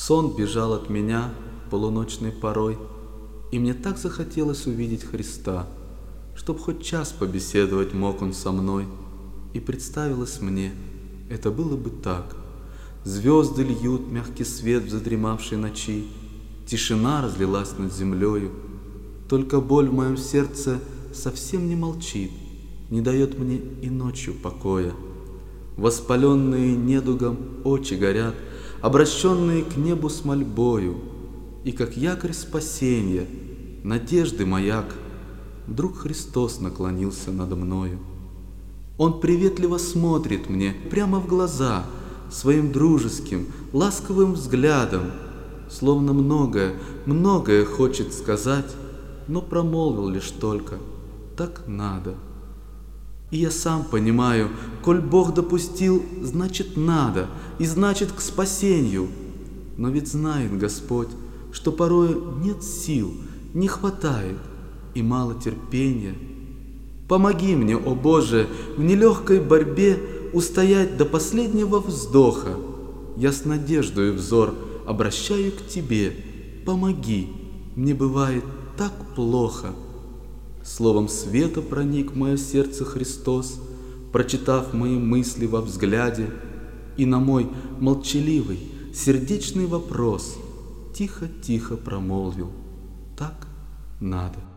Сон бежал от меня полуночной порой, и мне так захотелось увидеть Христа, чтоб хоть час побеседовать мог Он со мной. И представилось мне, это было бы так. Звезды льют мягкий свет в задремавшей ночи, тишина разлилась над землею. Только боль в моем сердце совсем не молчит, не дает мне и ночью покоя. Воспаленные недугом очи горят, обращенные к небу с мольбою, и как якорь спасенья, надежды маяк, вдруг Христос наклонился надо мною. Он приветливо смотрит мне прямо в глаза своим дружеским, ласковым взглядом, словно многое хочет сказать, но промолвил лишь только: так надо. И я сам понимаю, коль Бог допустил, значит надо, и значит к спасению. Но ведь знает Господь, что порою нет сил, не хватает и мало терпения. Помоги мне, о Боже, в нелегкой борьбе устоять до последнего вздоха. Я с надеждой взор обращаю к Тебе. Помоги, мне бывает так плохо. Словом света проник в мое сердце Христос, прочитав мои мысли во взгляде, и на мой молчаливый, сердечный вопрос тихо-тихо промолвил: так надо.